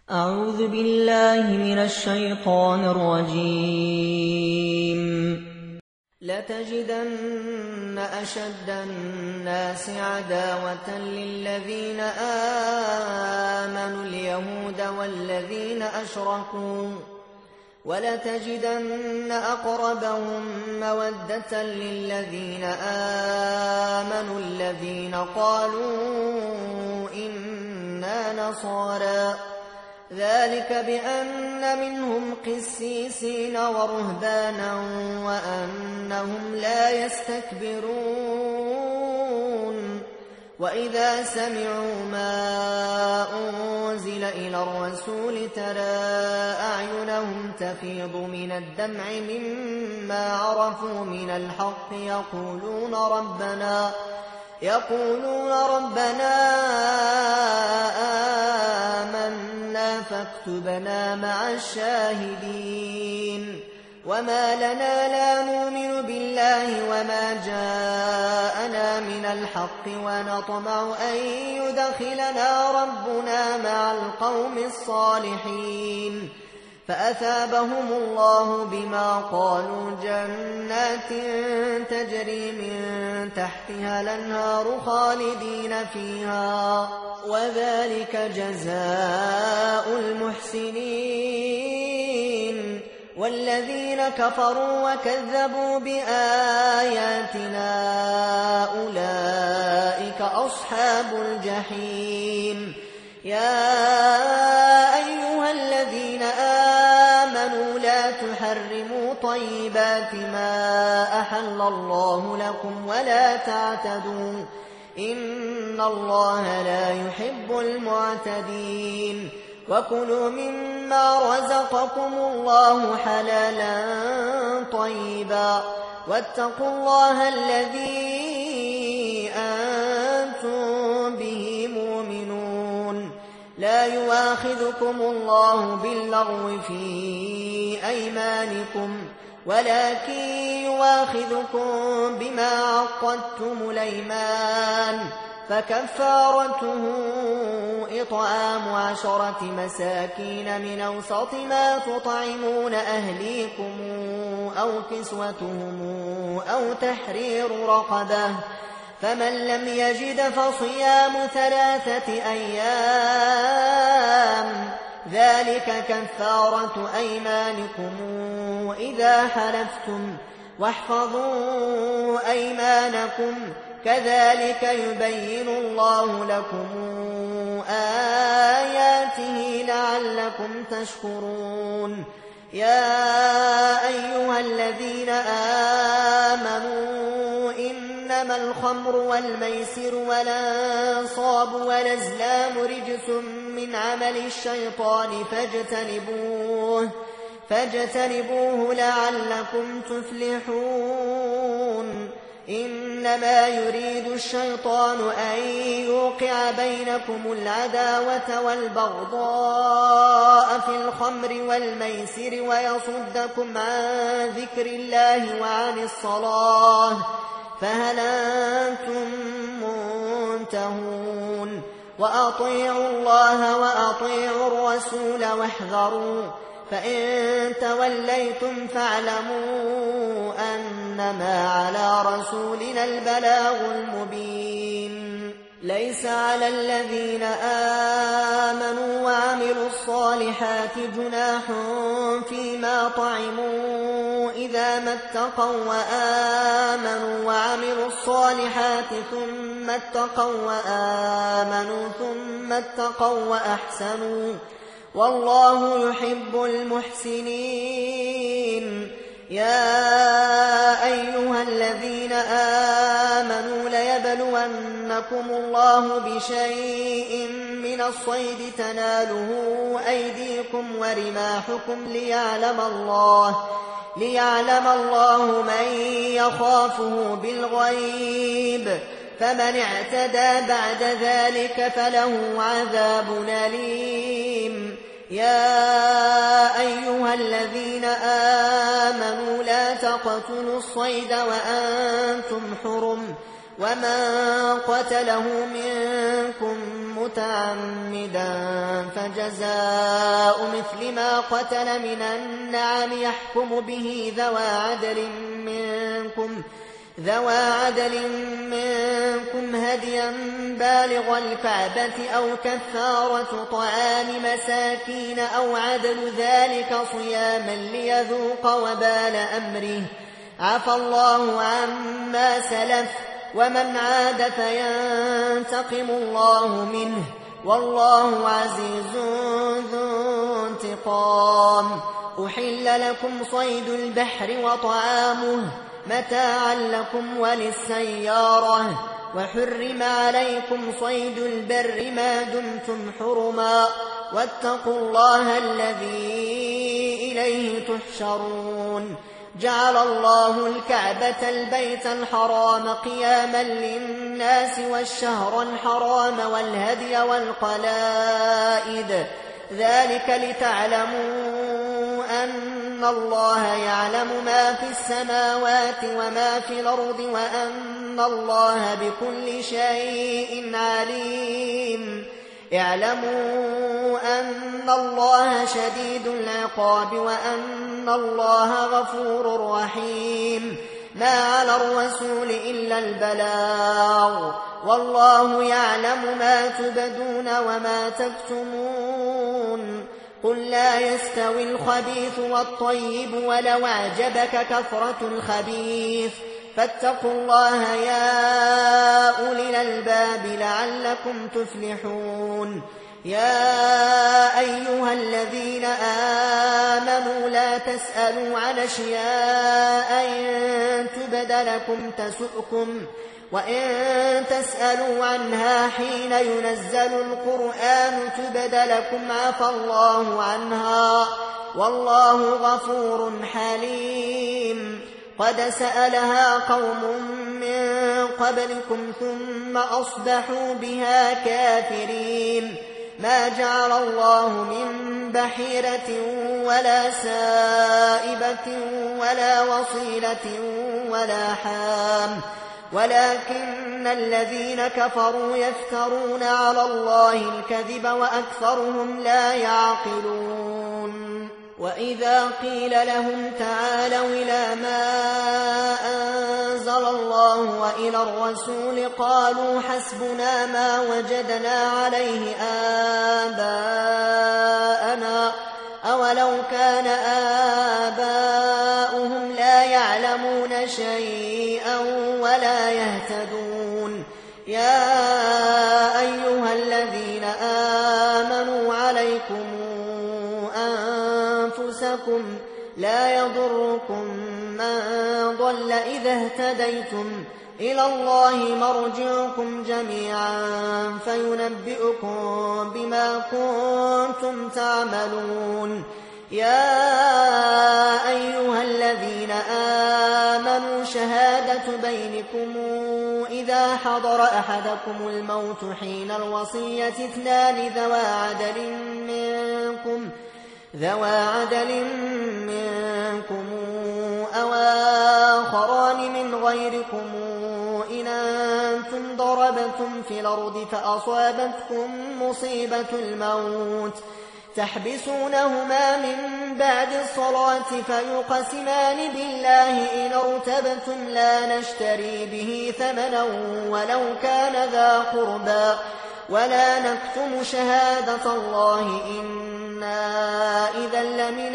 أعوذ بالله من الشيطان الرجيم. لتجدن أشد الناس عداوة للذين آمنوا اليهود والذين أشركوا، ولتجدن أقربهم مودة للذين آمنوا الذين قالوا إنا نصارى، ذلك بأن منهم قسيسين ورهبانا وأنهم لا يستكبرون. وإذا سمعوا ما أنزل إلى الرسول ترى أعينهم تفيض من الدمع مما عرفوا من الحق يقولون ربنا آمنا فاكتبنا مع الشاهدين. وما لنا لا نؤمن بالله وما جاءنا من الحق ونطمع أن يدخلنا ربنا مع القوم الصالحين. فأثابهم الله بما قالوا جنات تجري من تحتها الأنهار خالدين فيها، وذلك جزاء المحسنين. والذين كفروا وكذبوا بآياتنا أولئك أصحاب الجحيم. يا أيها الذين آمنوا لا تحرموا طيبات ما أحل الله لكم ولا تعتدوا، إن الله لا يحب المعتدين. وكلوا مما رزقكم الله حلالا طيبا، واتقوا الله الذي أنتم به مؤمنون. لا يؤاخذكم الله باللغو في أيمانكم، ولكن يؤاخذكم بما عقدتم الأيمان، فكفارته إطعام 10 مساكين من أوسط ما تطعمون أهليكم أو كسوتهم أو تحرير رقبة، فمن لم يجد فصيام 3 أيام، ذلك كفارة أيمانكم إذا حلفتم، واحفظوا أيمانكم، كذلك يبين الله لكم آياته لعلكم تشكرون. يا أيها الذين آمنوا إنما الخمر والميسر والأنصاب والأزلام رجس من عمل الشيطان فاجتنبوه لعلكم تفلحون. إنما يريد الشيطان أن يوقع بينكم العداوة والبغضاء في الخمر والميسر ويصدكم عن ذكر الله وعن الصلاة، فهل أنتم منتهون؟ وأطيعوا الله وأطيعوا الرسول واحذروا، فإن توليتم فاعلموا أنما على رسولنا البلاغ المبين. ليس على الذين آمنوا وعملوا الصالحات جناح فيما طعموا إذا ما اتقوا وآمنوا وعملوا الصالحات ثم اتقوا وأحسنوا، والله يحب المحسنين. يا أيها الذين آمنوا ليبلونكم الله بشيء من الصيد تناله أيديكم ورماحكم ليعلم الله من يخافه بالغيب، فمن اعتدى بعد ذلك فله عذاب أليم. يا أيها الذين آمنوا لا تقتلوا الصيد وأنتم حرم، ومن قتله منكم متعمدا فجزاء مثل ما قتل من النعم يحكم به ذوى عدل منكم هديا بالغ الكعبة أو كفارة طعام مساكين أو عدل ذلك صياما ليذوق وبال أمره. عفى الله عما سلف ومن عاد فينتقم الله منه والله عزيز ذو انتقام. أحل لكم صيد البحر وطعامه متاعا لكم وللسيارة وحرم عليكم صيد البر ما دمتم حرما واتقوا الله الذي إليه تحشرون. جعل الله الكعبة البيت الحرام قياما للناس والشهر الحرام والهدي والقلائد ذلك لتعلموا أن الله يعلم ما في السماوات وما في الأرض وأن الله بكل شيء عليم. اعلموا أن الله شديد العقاب وأن الله غفور رحيم. ما على الرسول إلا البلاغ والله يعلم ما تبدون وما تكتمون. قل لا يستوي الخبيث والطيب ولو أعجبك كثرة الخبيث فاتقوا الله يا أولي الألباب لعلكم تفلحون. يا أيها الذين آمنوا لا تسألوا عن أشياء إن تبد لكم تسؤكم وإن تسألوا عنها حين ينزل القرآن تبد لكم عفى الله عنها والله غفور حليم. قد سألها قوم من قبلكم ثم أصبحوا بها كافرين. ما جعل الله من بحيرة ولا سائبة ولا وصيلة ولا حام ولكن الذين كفروا يفترون على الله الكذب وأكثرهم لا يعقلون. وإذا قيل لهم تعالوا إلى ما أنزل الله وإلى الرسول قالوا حسبنا ما وجدنا عليه آباءنا أولو كان آباؤهم لا يعلمون شيئا ولا يهتدون. يا أيها الذين آمنوا عليكم أنفسكم لا يضركم من ضل إذا اهتديتم إلى الله مرجعكم جميعا فينبئكم بما كنتم تعملون. يا أيها الذين آمنوا شهادة بينكم إذا حضر أحدكم الموت حين الوصية اثنان ذوى عدل منكم أو آخران من غيركم إن أنتم ضربتم في الأرض فأصابتكم مصيبة الموت تحبسونهما من بعد الصلاة فيقسمان بالله إن ارتبتم لا نشتري به ثمنا ولو كان ذا قربى ولا نكتم شهادة الله إنا إذا لمن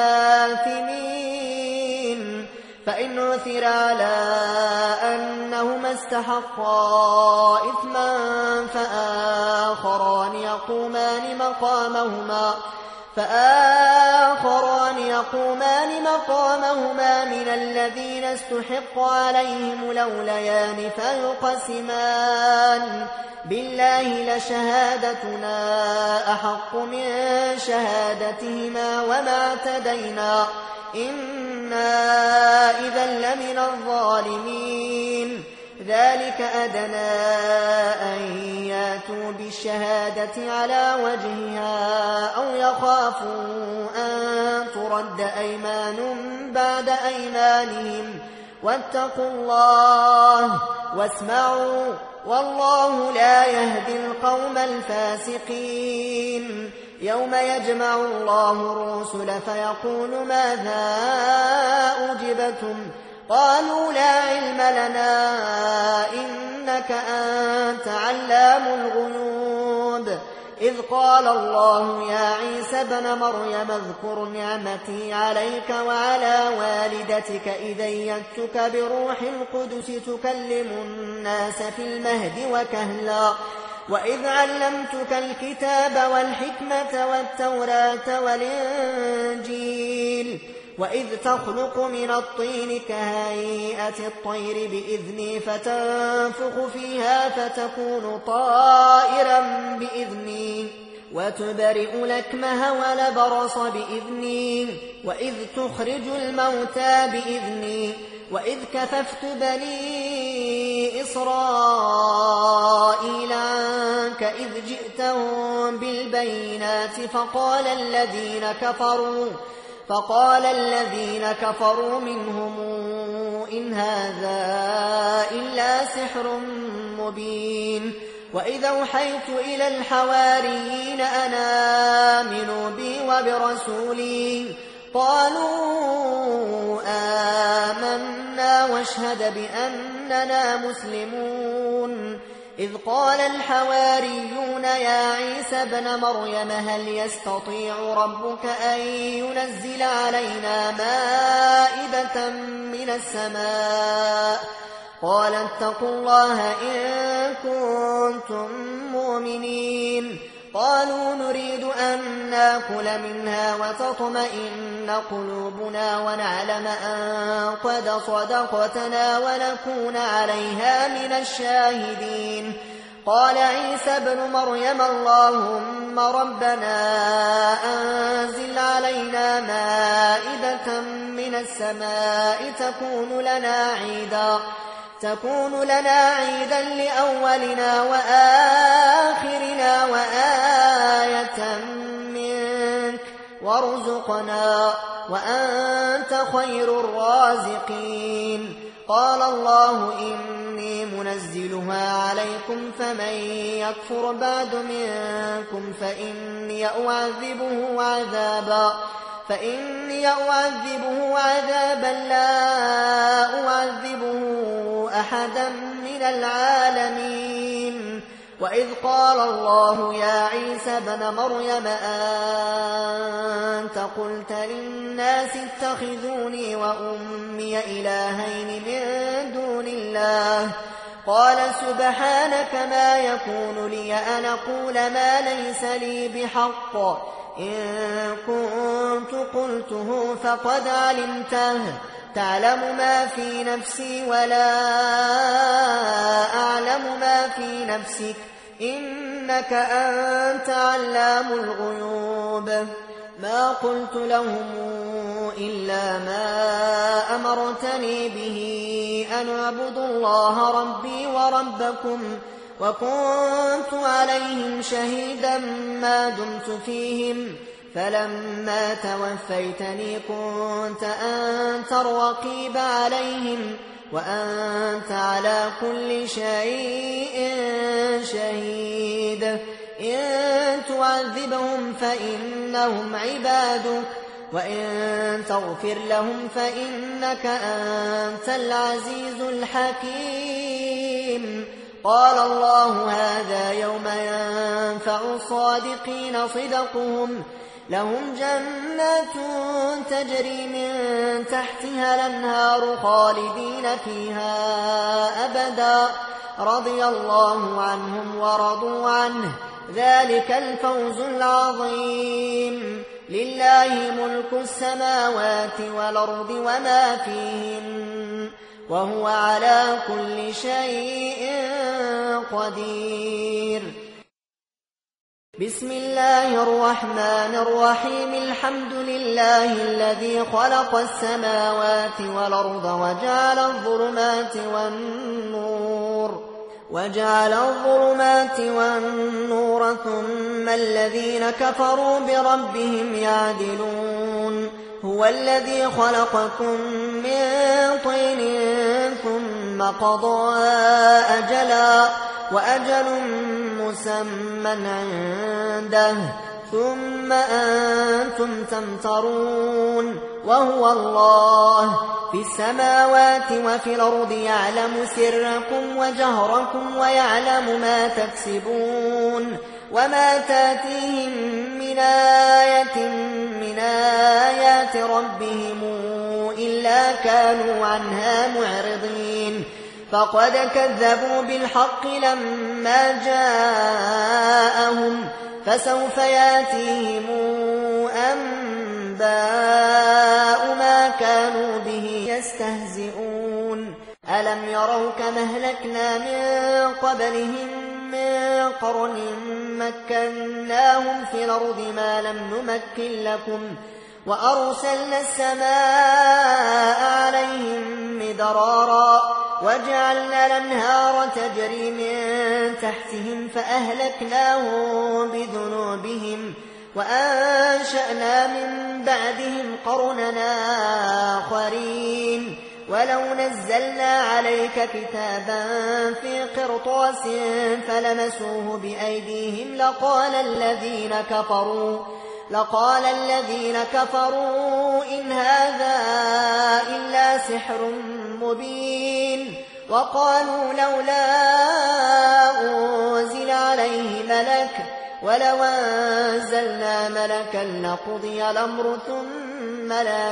الآثمين. فإن عثر على أنهما استحقا إثما فآخران يقومان مقامهما من الذين استحق عليهم الأوليان فيقسمان بالله لشهادتنا أحق من شهادتهما وما اعتدينا إنا إذا لمن الظالمين. ذلك أدنى أن ياتوا بالشهادة على وجهها أو يخافوا أن ترد أيمان بعد أيمانهم واتقوا الله واسمعوا والله لا يهدي القوم الفاسقين يوم يجمع الله الرسل فيقول ماذا أجبتم قالوا لا علم لنا إنك أنت علام الغيوب إذ قال الله يا عيسى ابن مريم اذكر نعمتي عليك وعلى والدتك إذ أيدتك بروح القدس تكلم الناس في المهد وكهلا وإذ علمتك الكتاب والحكمة والتوراة والإنجيل وإذ تخلق من الطين كهيئة الطير بإذني فتنفخ فيها فتكون طائرا بإذني وتبرئ الأكمه والأبرص بإذني وإذ تخرج الموتى بإذني وإذ كففت بني إسرائيل عنك إذ جئتهم بالبينات فقال الذين كفروا منهم إن هذا إلا سحر مبين وإذا أوحيت إلى الحواريين أن آمنوا بي وبرسولي قالوا آمنا واشهد بأننا مسلمون إذ قال الحواريون يا عيسى ابن مريم هل يستطيع ربك أن ينزل علينا مائدة من السماء قال اتقوا الله إن كنتم مؤمنين قالوا نريد أن نأكل منها وتطمئن قلوبنا ونعلم أن قد صدقتنا ونكون عليها من الشاهدين قال عيسى ابن مريم اللهم ربنا أنزل علينا مائدة من السماء تكون لنا عيدا لأولنا وآخرنا وآية منك وارزقنا وأنت خير الرازقين قال الله إني منزلها عليكم فمن يكفر بعد منكم فإني أعذبه عذابا لا أعذبه أحدا من العالمين وإذ قال الله يا عيسى ابن مريم أنت قلت للناس اتخذوني وأمي إلهين من دون الله قال سبحانك ما يكون لي أن أقول ما ليس لي بحق إن كنت قلته فقد علمته تعلم ما في نفسي ولا أعلم ما في نفسك إنك أنت علام الغيوب ما قلت لهم إلا ما أمرتني به أن اعبدوا الله ربي وربكم وكنت عليهم شهيدا ما دمت فيهم فلما توفيتني كنت أنت الرقيب عليهم وأنت على كل شيء شهيد إن تعذبهم فإنهم عبادك وإن تغفر لهم فإنك أنت العزيز الحكيم قال الله هذا يوم ينفع الصادقين صدقهم لهم جنات تجري من تحتها الأنهار خالدين فيها أبدا رضي الله عنهم ورضوا عنه ذلك الفوز العظيم لله ملك السماوات والأرض وما فيهن وهو على كل شيء قدير بسم الله الرحمن الرحيم الحمد لله الذي خلق السماوات والأرض وجعل الظلمات والنور ثم الذين كفروا بربهم يعدلون هو الذي خلقكم من طين ثم ثم قضى أجلا وأجل مسمى عنده ثم أنتم تمترون وهو الله في السماوات وفي الأرض يعلم سركم وجهركم ويعلم ما تكسبون وما تاتيهم من آية من آيات ربهم إلا كانوا عنها معرضين فقد كذبوا بالحق لما جاءهم فسوف ياتيهم أنباء ما كانوا به يستهزئون ألم يروا كما أهلكنا من قبلهم من قرن مكناهم في الأرض ما لم نمكن لكم وأرسلنا السماء عليهم مدرارا وجعلنا الأنهار تجري من تحتهم فأهلكناهم بذنوبهم وأنشأنا من بعدهم قرننا آخرين ولو نزلنا عليك كتابا في قرطاس فلمسوه بأيديهم لقال الذين كفروا إن هذا إلا سحر مبين وقالوا لولا أنزل عليه ملك ولو أنزلنا ملكا لقضي الأمر ثم لا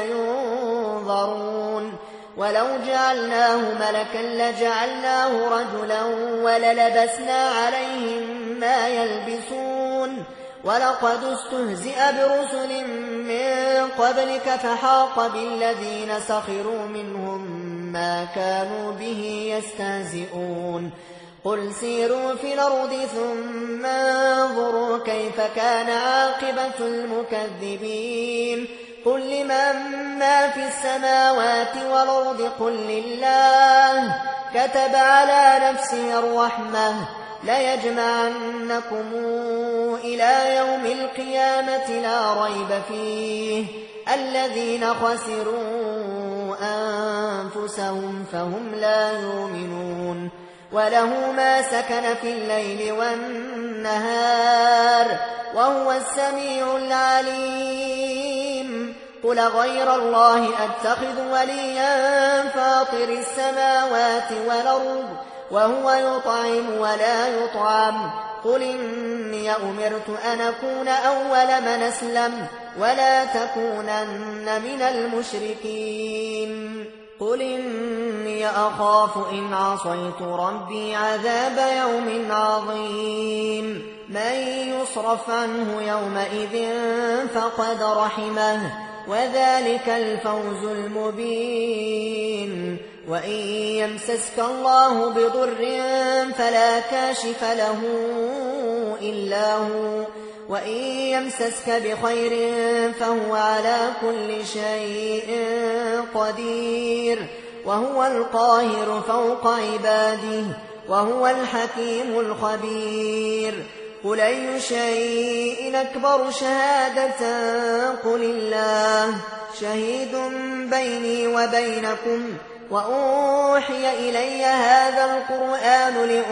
ينظرون ولو جعلناه ملكا لجعلناه رجلا وللبسنا عليهم ما يلبسون ولقد استهزئ برسل من قبلك فحاق بالذين سخروا منهم ما كانوا به يستهزئون قل سيروا في الأرض ثم انظروا كيف كان عاقبة المكذبين قل لمن ما في السماوات والأرض قل لله كتب على نفسه الرحمة ليجمعنكم إلى يوم القيامة لا ريب فيه الذين خسروا أنفسهم فهم لا يؤمنون وله ما سكن في الليل والنهار وهو السميع العليم قل غير الله أتخذ وليا فاطر السماوات والأرض وهو يطعم ولا يطعم قل إني أمرت أن أكون أول من أسلم ولا تكونن من المشركين قل إني أخاف إن عصيت ربي عذاب يوم عظيم من يصرف عنه يومئذ فقد رحمه وذلك الفوز المبين وإن يمسسك الله بضر فلا كاشف له إلا هو وإن يمسسك بخير فهو على كل شيء قدير وهو القاهر فوق عباده وهو الحكيم الخبير قل أي شيء أكبر شهادة قل الله شهيد بيني وبينكم وأوحي إلي هذا القرآن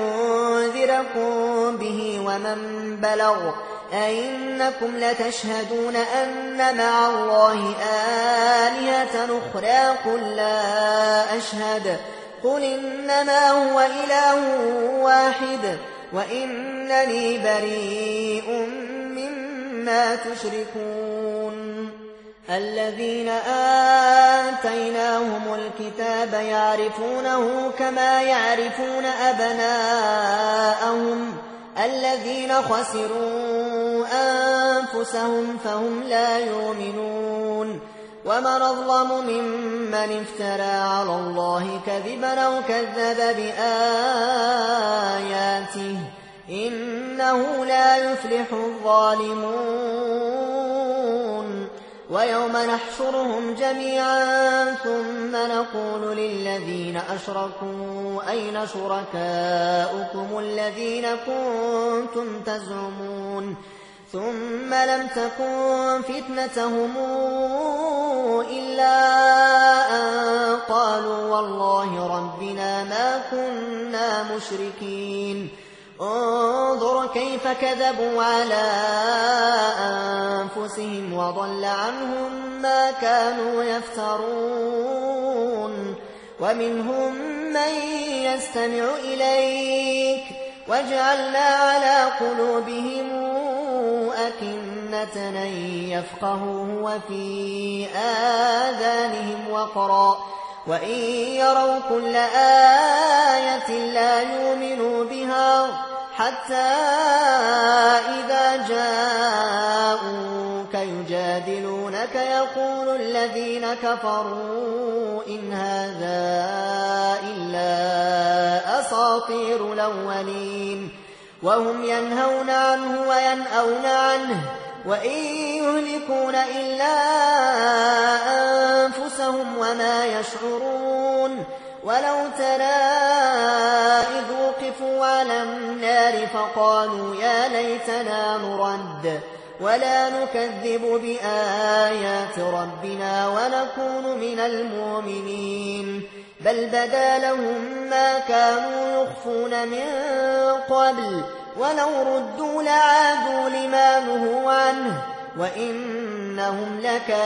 لأنذركم به ومن بلغ أئنكم لتشهدون أن مع الله آلهة أخرى قل لا أشهد قل إنما هو إله واحد وإنني بريء مما تشركون الذين آتيناهم الكتاب يعرفونه كما يعرفون أبناءهم الذين خسروا أنفسهم فهم لا يؤمنون ومن أظلم ممن افترى على الله كذبا أو كذب بآياته إنه لا يفلح الظالمون ويوم نحشرهم جميعا ثم نقول للذين أشركوا أين شركاؤكم الذين كنتم تزعمون ثم لم تكن فتنتهم إلا أن قالوا والله ربنا ما كنا مشركين. انظر كيف كذبوا على أنفسهم وضل عنهم ما كانوا يفترون. ومنهم من يستمع إليك وجعلنا على قلوبهم أكنة أن يفقهوه وفي آذانهم وقرا وإن يروا كل آية لا يؤمنوا بها حتى إذا جاءوك يجادلونك يقول الذين كفروا إن هذا إلا أساطير الأولين وهم ينهون عنه وينأون عنه وإن يهلكون إلا أنفسهم وما يشعرون. ولو ترى إذ وقفوا على النار فقالوا يا ليتنا نرد ولا نكذب بآيات ربنا ونكون من المؤمنين بل بدا لهم ما كانوا يخفون من قبل ولو ردوا لعادوا لما نهوا عنه وإنهم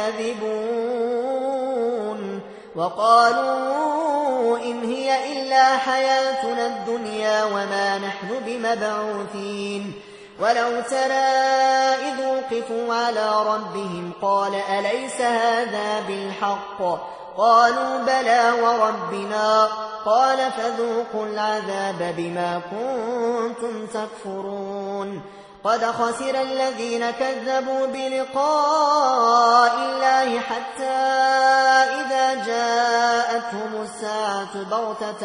لكاذبون. وقالوا إن هي إلا حياتنا الدنيا وما نحن بمبعوثين. ولو ترى إذ وقفوا على ربهم قال أليس هذا بالحق قالوا بلى وربنا قال فذوقوا العذاب بما كنتم تكفرون. قد خسر الذين كذبوا بلقاء الله حتى إذا جاءتهم الساعة بغتة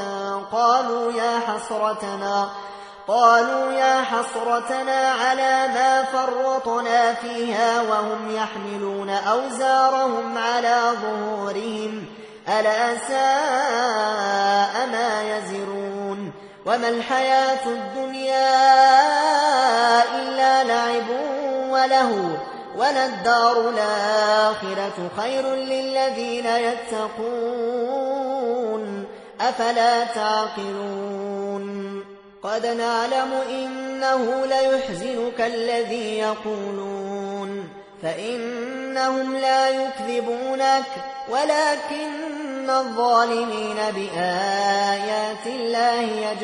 قالوا يا حسرتنا على ما فرطنا فيها وهم يحملون أوزارهم على ظهورهم ألا ساء ما يزرون. وما الحياة الدنيا إلا لعب ولهو وللدار الآخرة خير للذين يتقون أفلا تعقلون. قد نعلم إنه ليحزنك الذي يقولون فإنهم لا يكذبونك ولكن الظالمين بآيات الله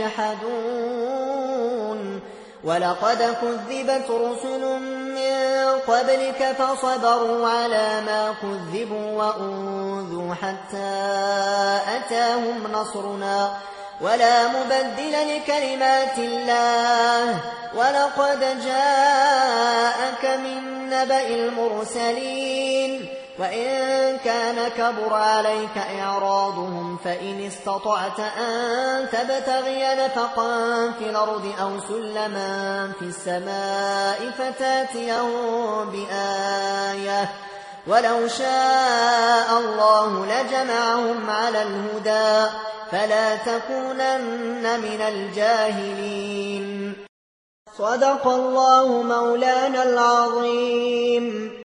يجحدون. ولقد كذبت رسل من قبلك فصبروا على ما كذبوا وأوذوا حتى أتاهم نصرنا ولا مبدل لكلمات الله. ولقد جاءك من نبأ المرسلين وإن كان كبر عليك إعراضهم فإن استطعت أن تبتغي نفقا في الأرض أو سلما في السماء فتاتيهم بآية ولو شاء الله لجمعهم على الهدى فلا تكونن من الجاهلين. صدق الله مولانا العظيم.